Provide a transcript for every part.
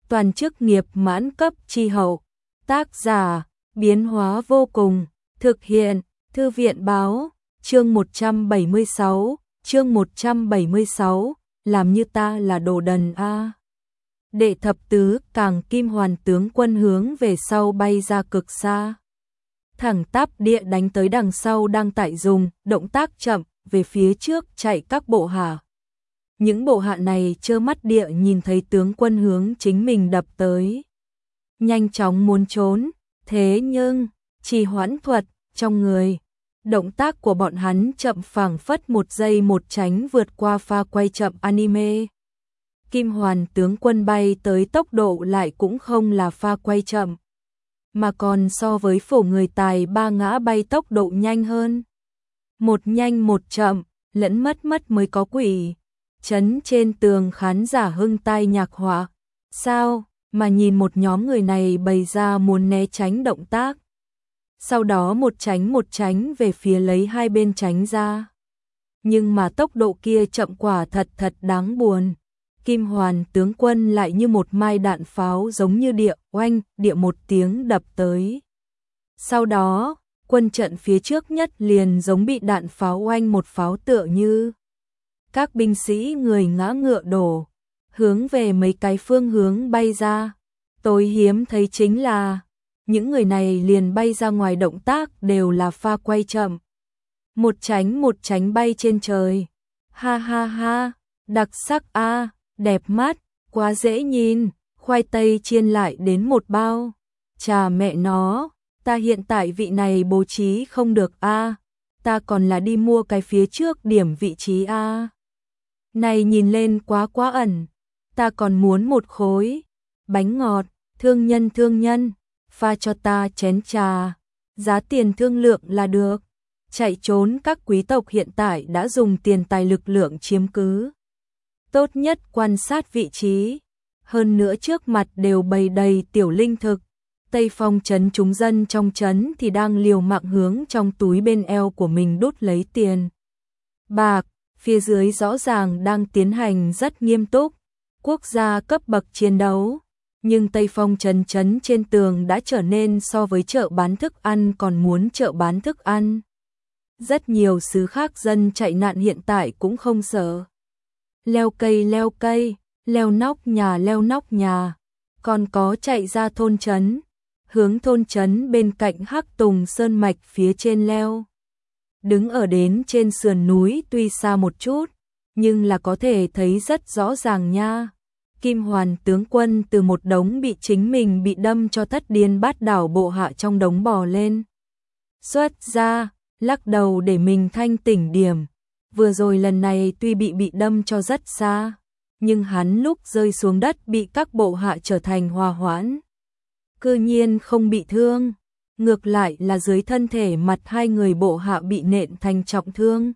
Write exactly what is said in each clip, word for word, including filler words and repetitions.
toàn chức nghiệp mãn cấp chi hậu. Tác giả, biến hóa vô cùng, thực hiện, Thư viện báo, chương một trăm bảy mươi sáu, chương một trăm bảy mươi sáu, làm như ta là đồ đần a. Đệ thập tứ Càng Kim Hoàn tướng quân hướng về sau bay ra cực xa. Thẳng tắp địa đánh tới đằng sau đang tại dùng, động tác chậm, về phía trước chạy các bộ hạ. Những bộ hạ này trơ mắt địa nhìn thấy tướng quân hướng chính mình đập tới. Nhanh chóng muốn trốn, thế nhưng, trì hoãn thuật, trong người. Động tác của bọn hắn chậm phảng phất một giây một tránh vượt qua pha quay chậm anime. Kim Hoàn tướng quân bay tới tốc độ lại cũng không là pha quay chậm, mà còn so với phổ người tài ba ngã bay tốc độ nhanh hơn. Một nhanh một chậm, lẫn mất mất mới có quỷ. Chấn trên tường khán giả hưng tai nhạc họa. Sao mà nhìn một nhóm người này bày ra muốn né tránh động tác. Sau đó một tránh một tránh về phía lấy hai bên tránh ra. Nhưng mà tốc độ kia chậm quả thật thật đáng buồn. Kim Hoàn tướng quân lại như một mai đạn pháo giống như địa oanh, địa một tiếng đập tới. Sau đó, quân trận phía trước nhất liền giống bị đạn pháo oanh một pháo tựa như. Các binh sĩ người ngã ngựa đổ, hướng về mấy cái phương hướng bay ra. Tôi hiếm thấy chính là, những người này liền bay ra ngoài động tác đều là pha quay chậm. Một tránh một tránh bay trên trời. Ha ha ha, đặc sắc a, đẹp mắt, quá dễ nhìn, khoai tây chiên lại đến một bao. Chà mẹ nó, ta hiện tại vị này bố trí không được a, ta còn là đi mua cái phía trước điểm vị trí a. Này nhìn lên quá quá ẩn, ta còn muốn một khối bánh ngọt, thương nhân thương nhân, pha cho ta chén trà, giá tiền thương lượng là được. Chạy trốn các quý tộc hiện tại đã dùng tiền tài lực lượng chiếm cứ. Tốt nhất quan sát vị trí, hơn nữa trước mặt đều bày đầy tiểu linh thực. Tây Phong trấn chúng dân trong trấn thì đang liều mạng hướng trong túi bên eo của mình đút lấy tiền bạc, phía dưới rõ ràng đang tiến hành rất nghiêm túc, quốc gia cấp bậc chiến đấu. Nhưng Tây Phong trấn trấn trên tường đã trở nên so với chợ bán thức ăn còn muốn chợ bán thức ăn. Rất nhiều xứ khác dân chạy nạn hiện tại cũng không sợ. Leo cây leo cây, leo nóc nhà leo nóc nhà, còn có chạy ra thôn trấn, hướng thôn trấn bên cạnh Hắc Tùng Sơn Mạch phía trên leo. Đứng ở đến trên sườn núi tuy xa một chút, nhưng là có thể thấy rất rõ ràng nha. Kim Hoàn tướng quân từ một đống bị chính mình bị đâm cho thất điên bát đảo bộ hạ trong đống bò lên. Xuất ra, lắc đầu để mình thanh tỉnh điểm. Vừa rồi lần này tuy bị bị đâm cho rất xa, nhưng hắn lúc rơi xuống đất bị các bộ hạ trở thành hòa hoãn. Cư nhiên không bị thương, ngược lại là dưới thân thể mặt hai người bộ hạ bị nện thành trọng thương.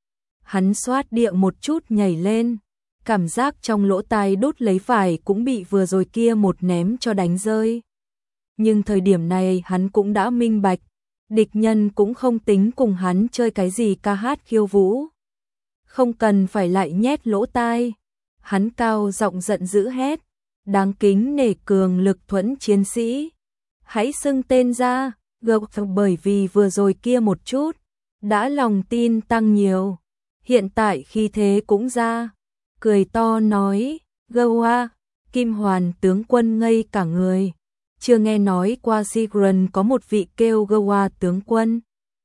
Hắn xoát địa một chút nhảy lên, cảm giác trong lỗ tai đút lấy phải cũng bị vừa rồi kia một ném cho đánh rơi. Nhưng thời điểm này hắn cũng đã minh bạch, địch nhân cũng không tính cùng hắn chơi cái gì ca hát khiêu vũ. Không cần phải lại nhét lỗ tai. Hắn cao giọng giận dữ hét, đáng kính nể cường lực thuẫn chiến sĩ. Hãy xưng tên ra, gợp bởi vì vừa rồi kia một chút, đã lòng tin tăng nhiều. Hiện tại khi thế cũng ra, cười to nói, Gawa, Kim Hoàn tướng quân ngây cả người. Chưa nghe nói qua Sigurd có một vị kêu Gawa tướng quân.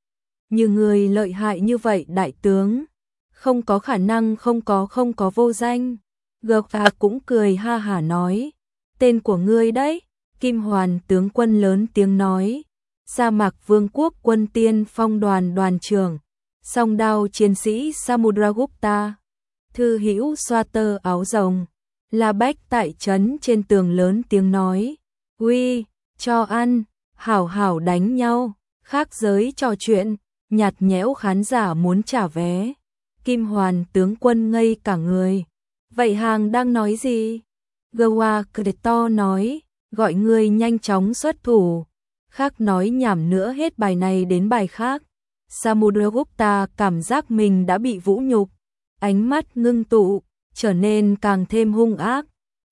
Như người lợi hại như vậy đại tướng, không có khả năng không có không có vô danh. Gawa cũng cười ha hả nói, tên của ngươi đấy. Kim Hoàn tướng quân lớn tiếng nói, Sa Mạc Vương quốc quân tiên phong đoàn đoàn trưởng, song đao chiến sĩ Samudragupta. Thư hữu xoa tơ áo rồng, La Bách tại trấn trên tường lớn tiếng nói, uy, cho ăn, hảo hảo đánh nhau, khác giới trò chuyện, nhạt nhẽo khán giả muốn trả vé. Kim Hoàn tướng quân ngây cả người, vậy hàng đang nói gì? Gawa cười to nói, gọi người nhanh chóng xuất thủ, khác nói nhảm nữa hết bài này đến bài khác. Samudragupta cảm giác mình đã bị vũ nhục, ánh mắt ngưng tụ, trở nên càng thêm hung ác.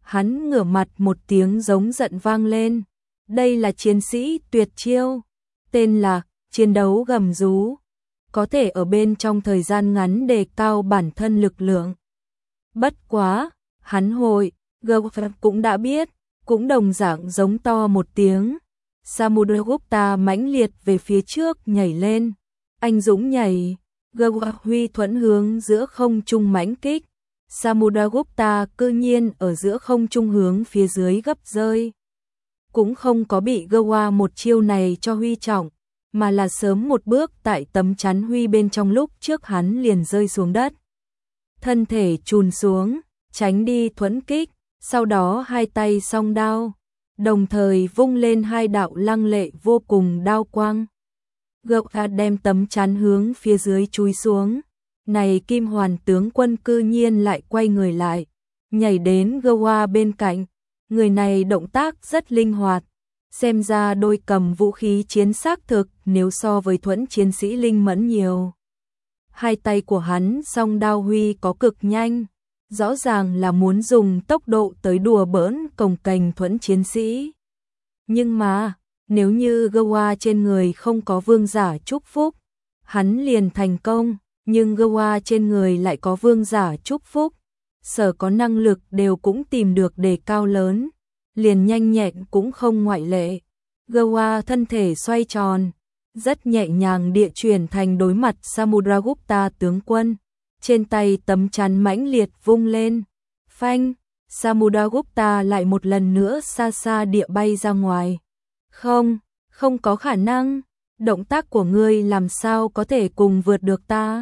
Hắn ngửa mặt một tiếng giống giận vang lên. Đây là chiến sĩ tuyệt chiêu, tên là chiến đấu gầm rú, có thể ở bên trong thời gian ngắn đề cao bản thân lực lượng. Bất quá, hắn hội, Gawat cũng đã biết, cũng đồng dạng giống to một tiếng. Samudragupta mãnh liệt về phía trước nhảy lên, anh dũng nhảy, Gawat huy thuẫn hướng giữa không trung mãnh kích. Samudragupta cư nhiên ở giữa không trung hướng phía dưới gấp rơi. Cũng không có bị Gawat một chiêu này cho huy trọng, mà là sớm một bước tại tấm chắn huy bên trong lúc trước hắn liền rơi xuống đất. Thân thể chùn xuống, tránh đi thuẫn kích, sau đó hai tay song đao, đồng thời vung lên hai đạo lăng lệ vô cùng đao quang. Gawat đem tấm chắn hướng phía dưới chúi xuống. Này Kim Hoàn tướng quân cư nhiên lại quay người lại, nhảy đến Gawat bên cạnh. Người này động tác rất linh hoạt, xem ra đôi cầm vũ khí chiến xác thực nếu so với thuẫn chiến sĩ linh mẫn nhiều. Hai tay của hắn song đao huy có cực nhanh, rõ ràng là muốn dùng tốc độ tới đùa bỡn cồng kềnh thuẫn chiến sĩ. Nhưng mà, nếu như Gawat trên người không có vương giả chúc phúc, hắn liền thành công, nhưng Gawat trên người lại có vương giả chúc phúc, sở có năng lực đều cũng tìm được đề cao lớn, liền nhanh nhẹn cũng không ngoại lệ. Gawat thân thể xoay tròn, rất nhẹ nhàng địa chuyển thành đối mặt Samudragupta tướng quân, trên tay tấm chắn mãnh liệt vung lên, phanh, Samudragupta lại một lần nữa xa xa địa bay ra ngoài. Không, không có khả năng, động tác của ngươi làm sao có thể cùng vượt được ta?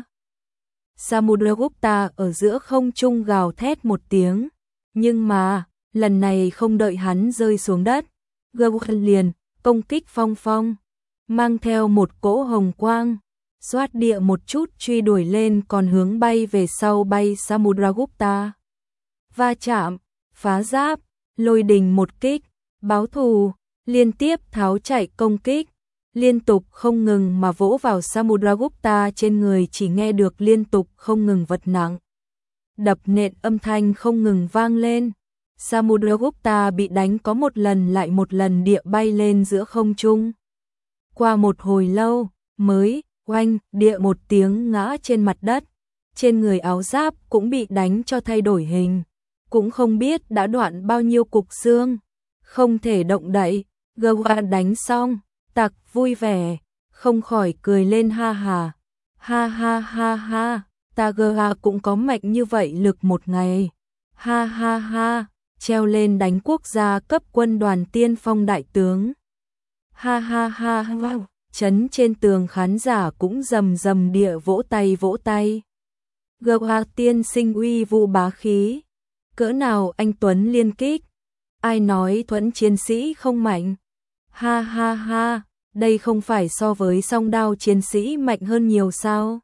Samudragupta ở giữa không trung gào thét một tiếng, nhưng mà, lần này không đợi hắn rơi xuống đất, Gawat liền công kích phong phong, mang theo một cỗ hồng quang, xoát địa một chút truy đuổi lên còn hướng bay về sau bay Samudragupta. Va chạm, phá giáp, lôi đình một kích, báo thù, liên tiếp tháo chạy công kích, liên tục không ngừng mà vỗ vào Samudragupta trên người, chỉ nghe được liên tục không ngừng vật nặng. Đập nện âm thanh không ngừng vang lên. Samudragupta bị đánh có một lần lại một lần địa bay lên giữa không trung. Qua một hồi lâu, mới, oanh, địa một tiếng ngã trên mặt đất. Trên người áo giáp cũng bị đánh cho thay đổi hình. Cũng không biết đã đoạn bao nhiêu cục xương. Không thể động đậy, Gawat đánh xong, tặc vui vẻ, không khỏi cười lên ha hà. Ha ha ha ha, ta Gawat cũng có mạnh như vậy lực một ngày. Ha ha ha, treo lên đánh quốc gia cấp quân đoàn tiên phong đại tướng. Ha ha ha wow, chấn trên tường khán giả cũng rầm rầm địa vỗ tay vỗ tay. Gawat tiên sinh uy vũ bá khí, cỡ nào anh tuấn liên kích, ai nói thuẫn chiến sĩ không mạnh. Ha ha ha, đây không phải so với song đao chiến sĩ mạnh hơn nhiều sao?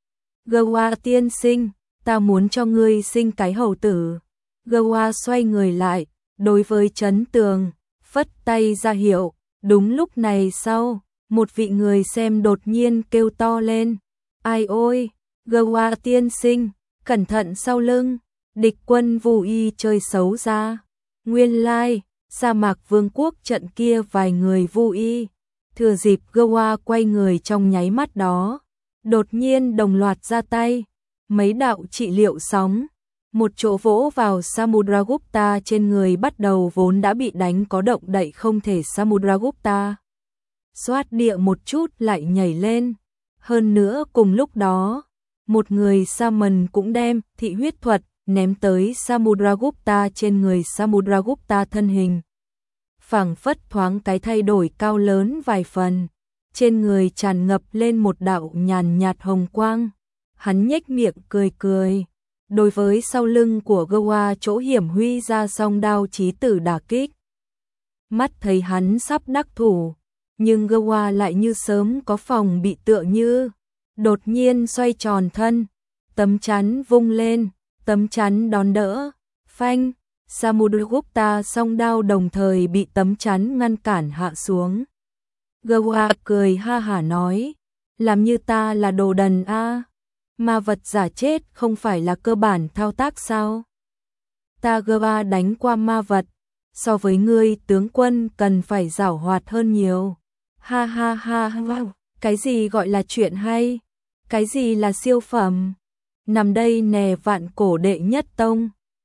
Gawat tiên sinh, ta muốn cho ngươi sinh cái hầu tử. Gawat xoay người lại, đối với chấn tường, phất tay ra hiệu. Đúng lúc này sau, một vị người xem đột nhiên kêu to lên. Ai ôi, Gawat tiên sinh, cẩn thận sau lưng, địch quân Vu Y chơi xấu ra. Nguyên lai, like, sa mạc vương quốc trận kia vài người Vu Y. Thừa dịp Gawat quay người trong nháy mắt đó, đột nhiên đồng loạt ra tay, mấy đạo trị liệu sóng, một chỗ vỗ vào Samudragupta trên người bắt đầu vốn đã bị đánh có động đậy không thể. Samudragupta xoát địa một chút lại nhảy lên, hơn nữa cùng lúc đó, một người Saman cũng đem thị huyết thuật ném tới Samudragupta trên người. Samudragupta thân hình phảng phất thoáng cái thay đổi cao lớn vài phần, trên người tràn ngập lên một đạo nhàn nhạt hồng quang, hắn nhếch miệng cười cười, đối với sau lưng của Gawat chỗ hiểm huy ra song đao chí tử đả kích. Mắt thấy hắn sắp đắc thủ, nhưng Gawat lại như sớm có phòng bị tựa như, đột nhiên xoay tròn thân, tấm chắn vung lên, tấm chắn đón đỡ, phanh, Samudragupta song đao đồng thời bị tấm chắn ngăn cản hạ xuống. Gawat cười ha hả nói, làm như ta là đồ đần a, à? Ma vật giả chết không phải là cơ bản thao tác sao? ta gơ đánh qua ma vật, so với ngươi tướng quân cần phải giảo hoạt hơn nhiều. Ha ha ha ha, cái gì gọi là chuyện hay? Cái gì là siêu phẩm? Nằm đây nè vạn cổ đệ nhất tông.